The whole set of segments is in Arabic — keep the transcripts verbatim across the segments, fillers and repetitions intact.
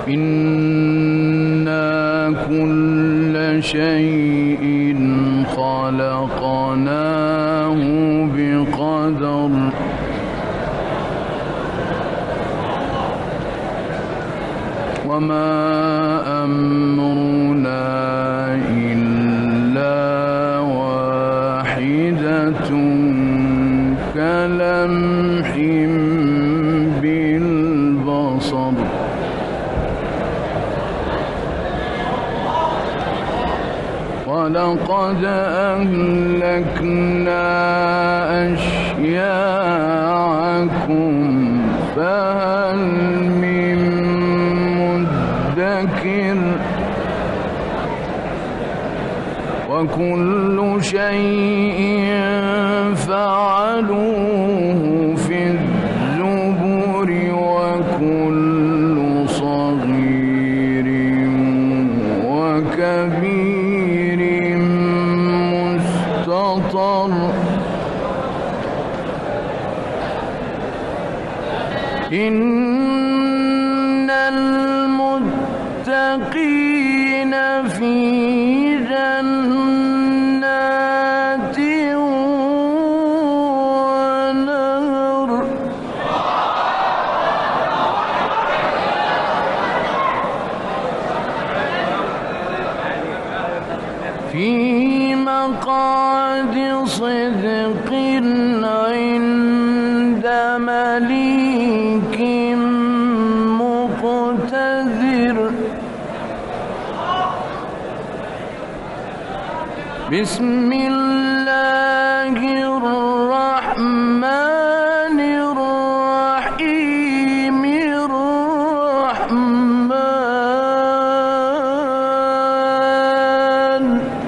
إنا كل شيء خلقناه بقدر وما أمرنا إلا واحدة كلمح بالبصر ولقد أهلكنا أشياعكم فهل من مدكر وكل شيء فعلوه في الزبر وكل صغير وكبير مستطر إن المتقين في جنات ونهر في مقعد صدق عند مليك مقتدر بسم الله الرحمن الرحيم الرحمن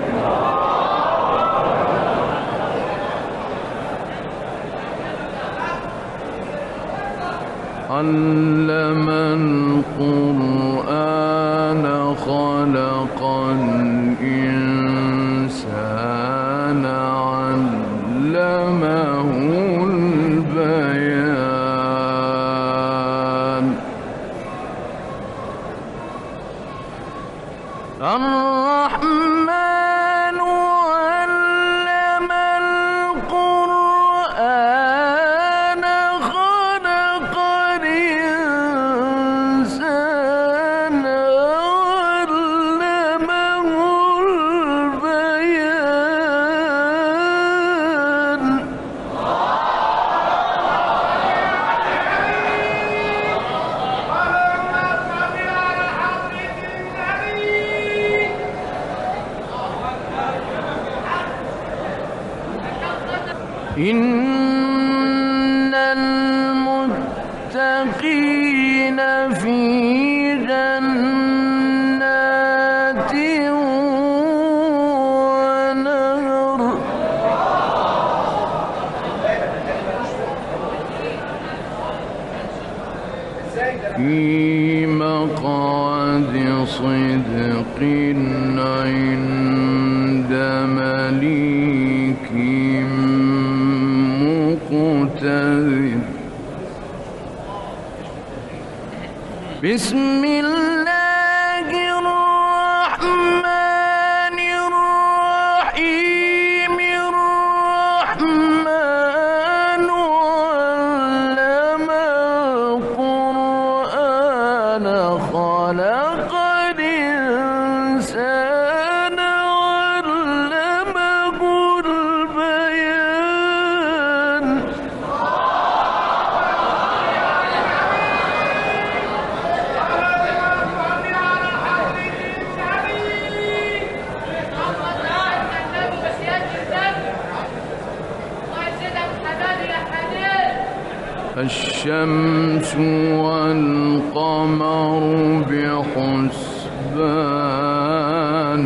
علم القرآن خلق الإنسان علمه البيان الرحمن علم القرآن خلق الإنسان علمه البيان إن المتقين في جنات ونهر في مقعد صدق عند مليك مقتدر بسم الله الرحمن الرحيم الرحمن علم القرآن خلق الإنسان علمه البيان الشمس والقمر بحسبان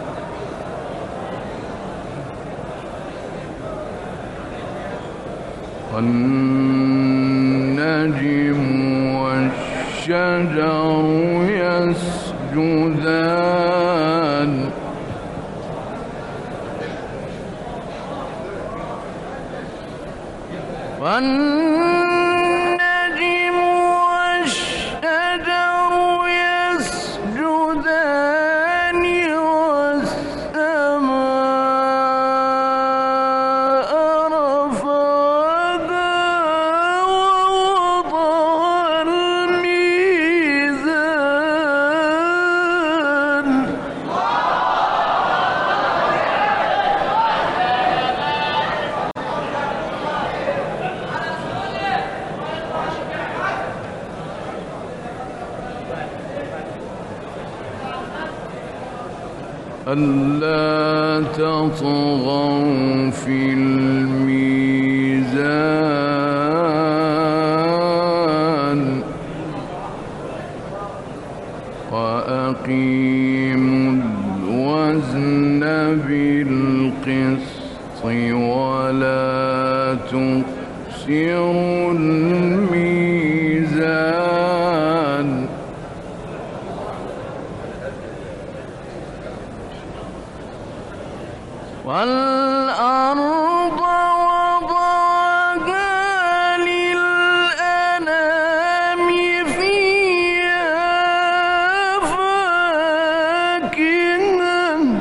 والنجم والشجر يسجدان والنجم والشجر يسجدان ألا تطغوا في الميزان وأقيموا الوزن بالقسط ولا تخسروا الميزان والأرض وضعها للأنام فيها فاكهة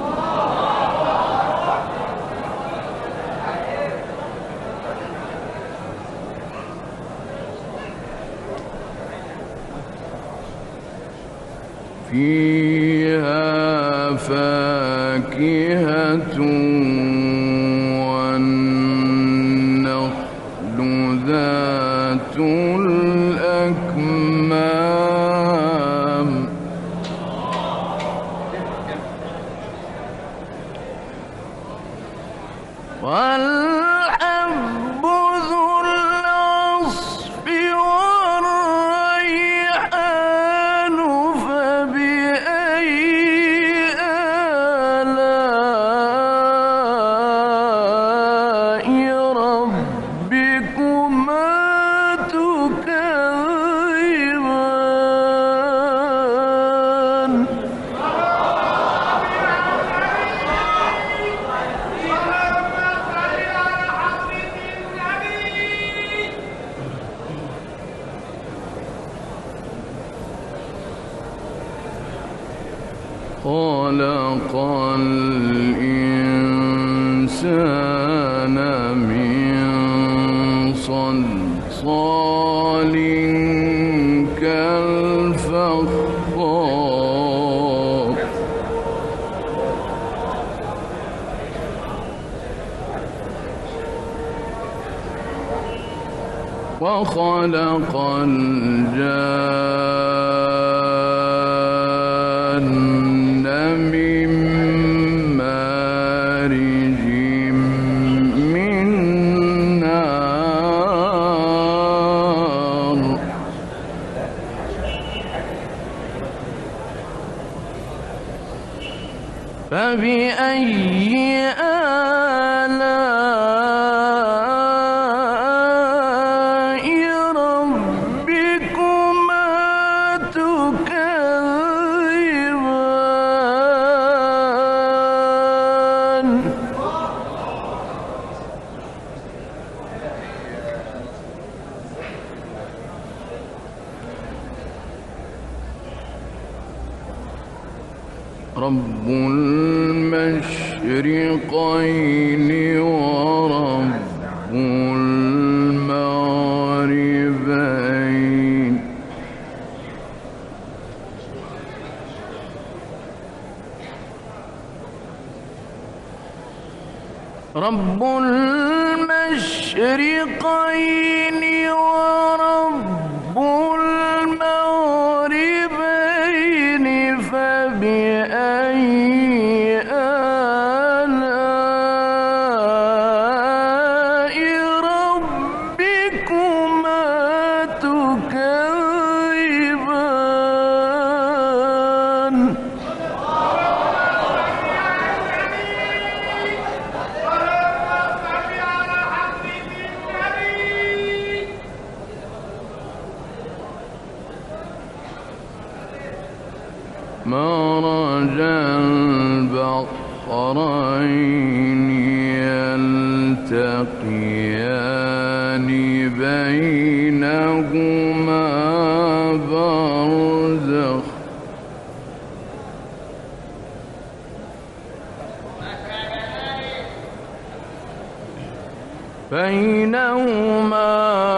فيها فاكهة والنخل ذات الأكمام والحب ذو العصف والريحان فبأي آلاء ربكما تكذبان خلق الإنسان من صلصال كالفخار وخلق الجان من مارج من نار فبأي آلاء ربكما تكذبان رب المشرقين ورب المغربين رب المشرقين ورب المغربين فبأي آلاء ربكما تكذبان مرج البحرين يلتقيان بينهما برزخ بينهما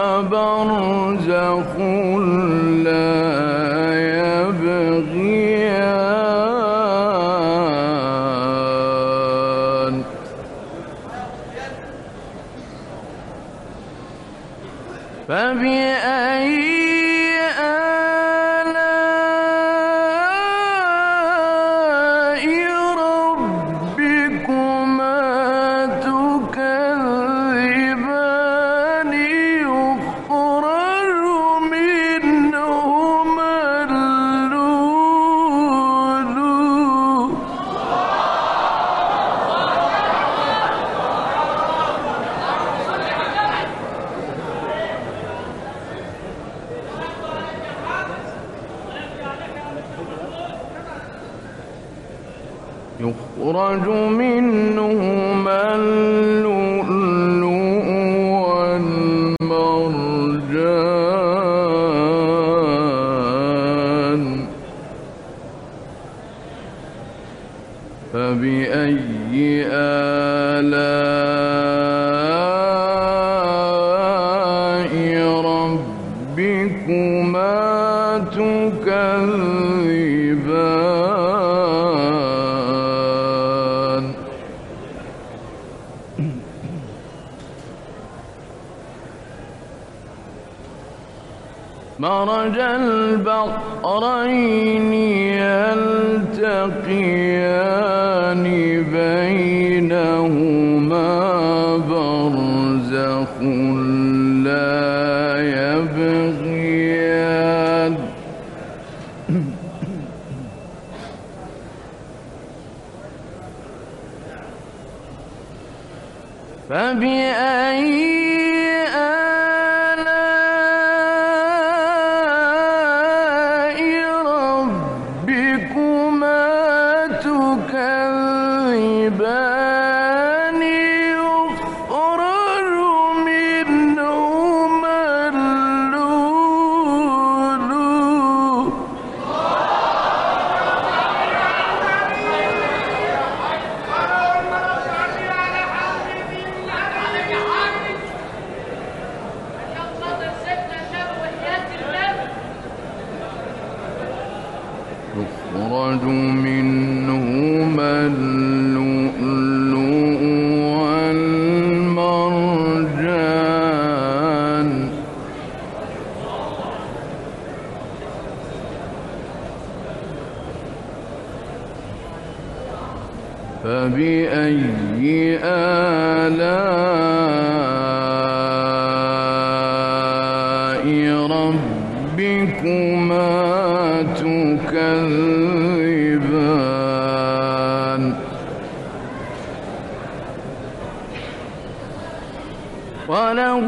برزخ لا يبغيان فبأي آلاء يخرج منهما اللؤلؤ والمرجان فبأي آلاء ربكما تكذبان مرج البحرين يلتقيان بينهما برزخ لا يبغيان فبأي يخرج منهما اللؤلؤ والمرجان فبأي آلاء ربكما تكذبان وله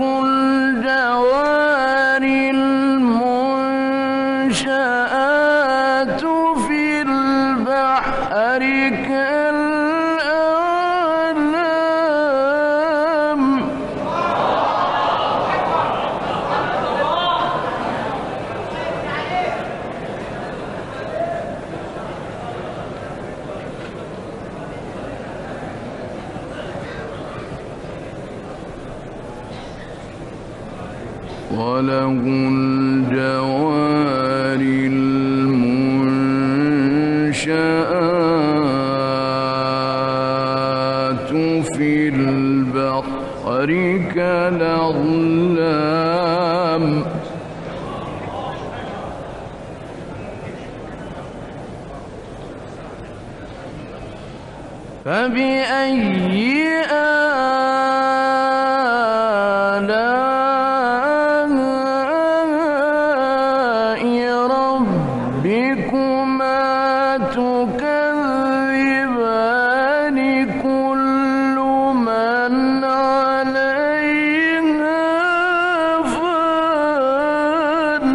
الجوار المنشآت في البحر كالأعلام وله الجوار المنشآت في البحر كالأعلام فبأي آلاء ربكما تكذبان كل من عليها فان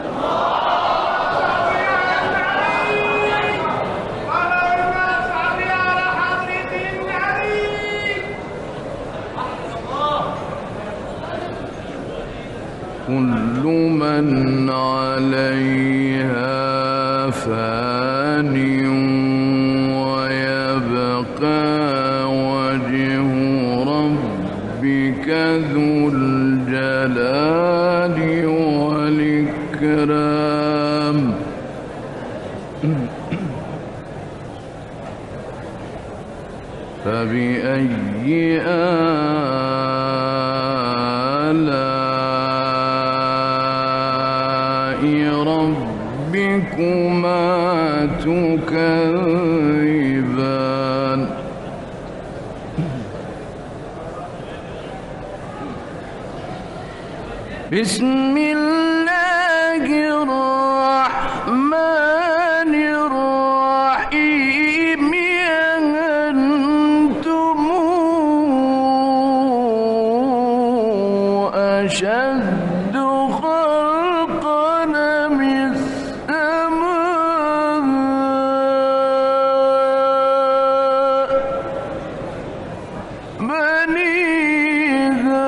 كل من عليها فان ويبقى وجه ربك ذو الجلال والإكرام فبأي آلاء ربكما تكذبان بسم الله الرحمن الرحيم أنتم أشد خلقا من السماء بنيها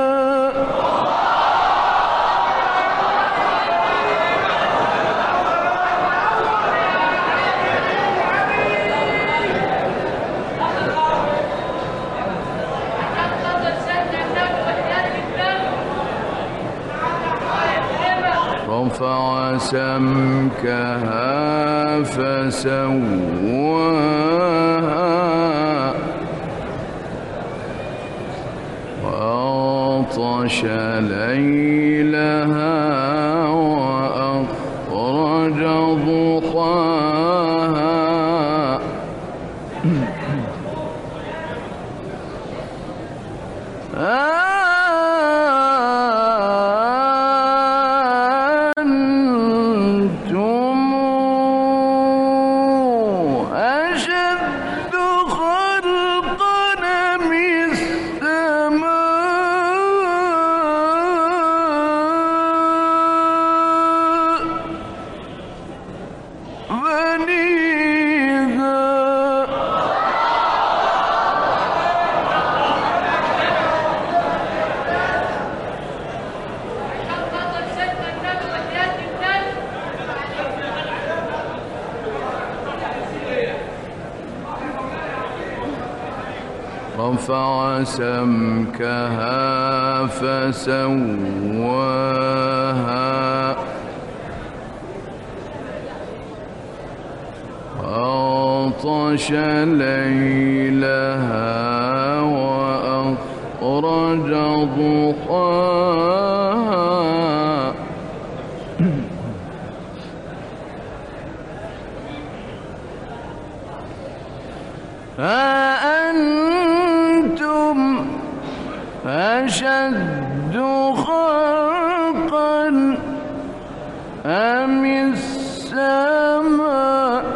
رفع سمكها فسواها وأغطش ليلها وأخرج ضحاها رفع سمكها فسواها وأغطش ليلها وأخرج ضحاها أأنتم أشد خلقا أم السماء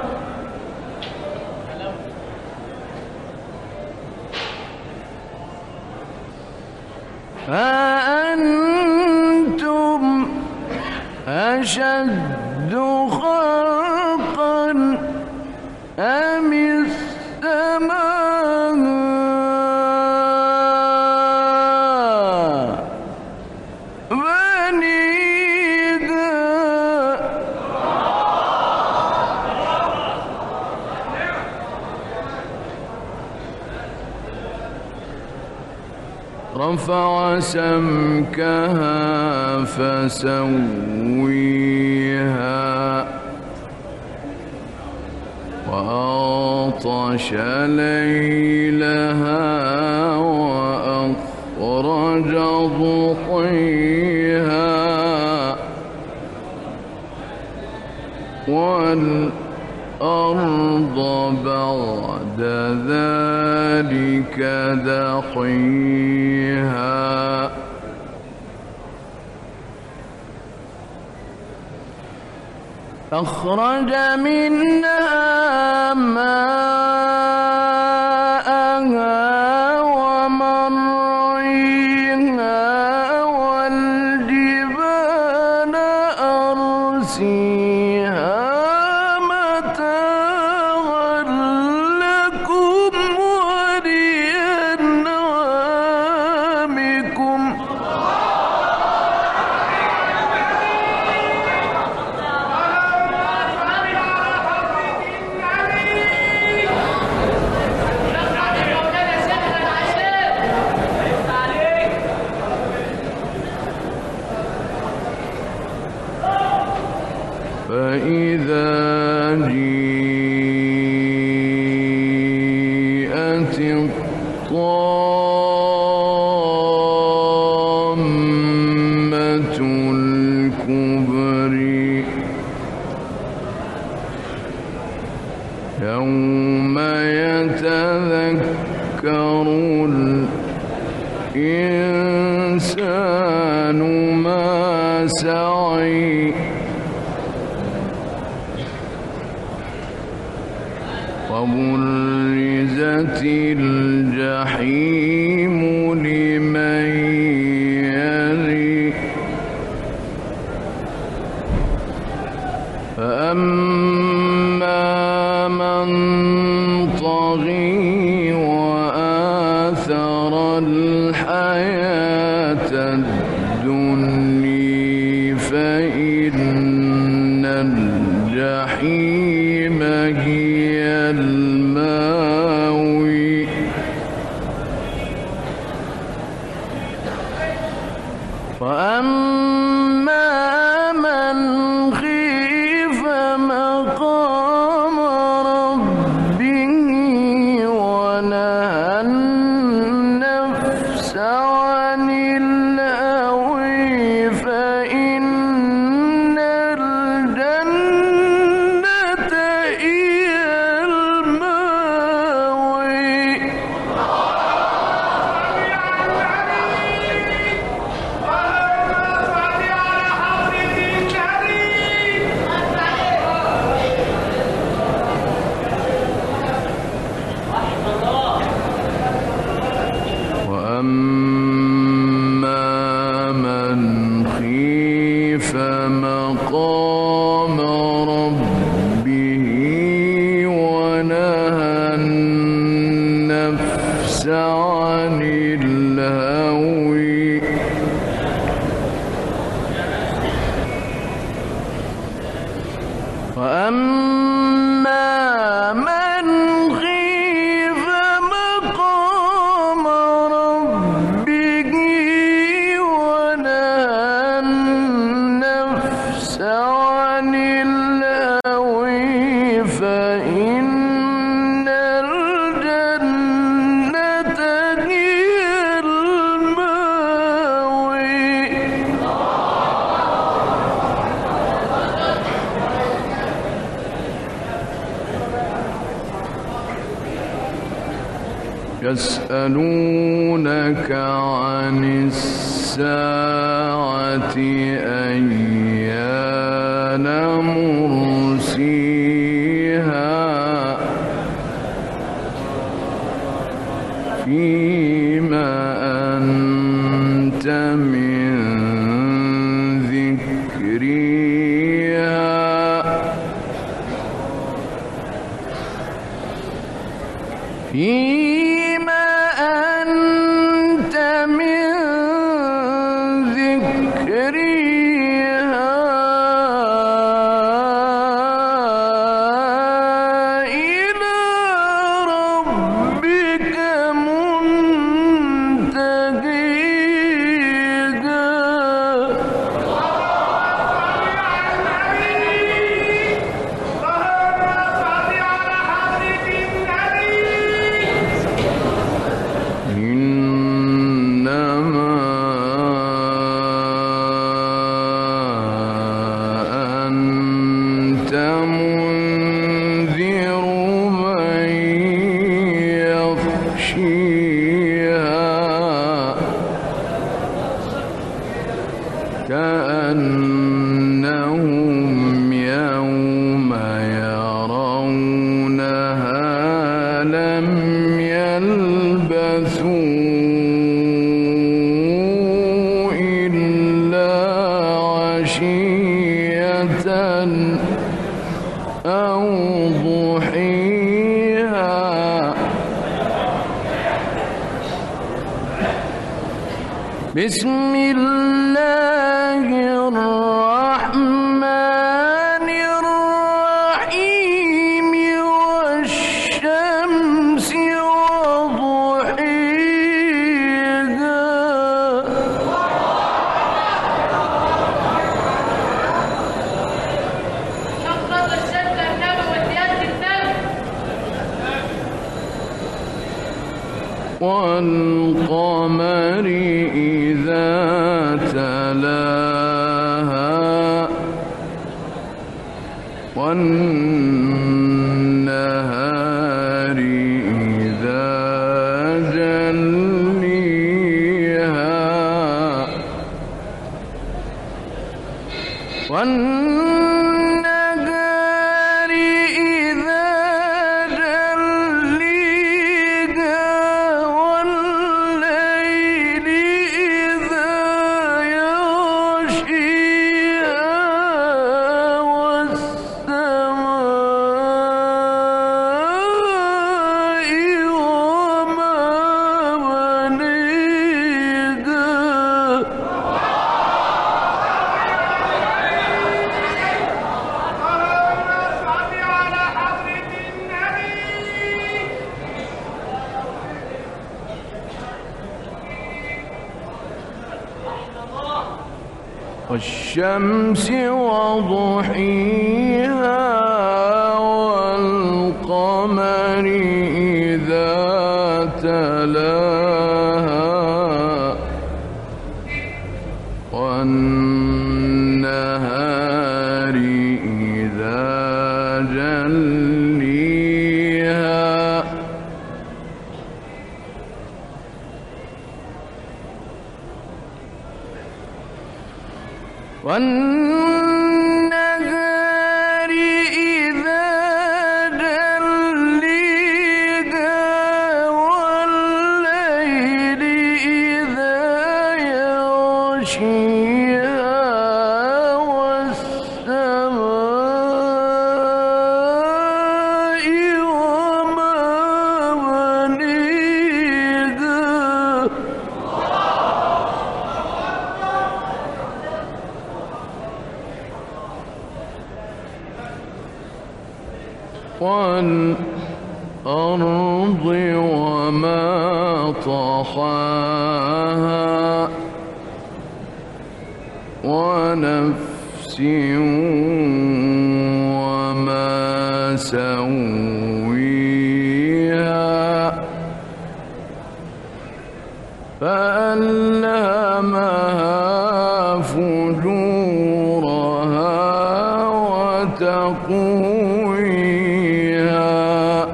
أأنتم أشد خلقا أم السماء بنيها رفع سمكها فسويها وأغطش ليلها وأخرج ضحيها والأرض بعد ذلك دحيها أخرج منها ماءها ومرعيها والجبال أرسيها متاعا لكم ولأنعامكم فإذا جيءت الطامة الكبرى يوم يتذكر الإنسان ما سعى وبرزت الجحيم لمن يرى فأما من طغى وآثر الحياة الدنيا فإن الجحيم هي المأوى وأما من خيف مقام ربه ونهى النفس عن الهوى فإن الجنة هي المأوى وأما من خيف مقام ربه ونهى النفس عن الهوى وأما من خيف مقام ربه ونهى النفس عن الهوى فإن الجنة هي المأوى يسألونك عن الساعة أيان مرسيها فيما أنت من ذكرها فيما أنت من ذكرها إلى ربك كأنهم يوم يرونها لم يلبثوا إلا عشية أو ضحيها. بسم الله الرحمن الرحيم والشمس وضحيها. شطرة الشمس النبي وثياب النبي. والقمر إذا تلاها والنهار إذا جليها والنهار إذا جليها والليل إذا يغشيها والسماء وما بنيها. والشمس وضحيها والقمر إذا تلاها والنهار إذا جليها والنهار إذا جليها والليل إذا يغشيها والسماء وما بنيها والأرض وما طحاها ونفس وما سويها فألهمها فجورها وتقويها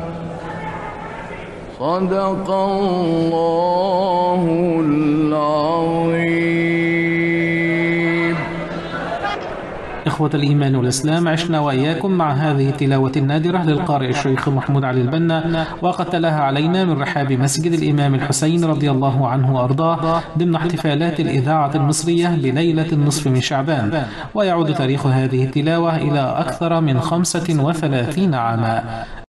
صدق الله العظيم. إخوة الإيمان والإسلام، عشنا وإياكم مع هذه التلاوة النادرة للقارئ الشيخ محمود علي البنا، وقد تلاها علينا من رحاب مسجد الإمام الحسين رضي الله عنه وأرضاه ضمن احتفالات الإذاعة المصرية بليلة النصف من شعبان. ويعود تاريخ هذه التلاوة إلى أكثر من خمسة وثلاثين عاما.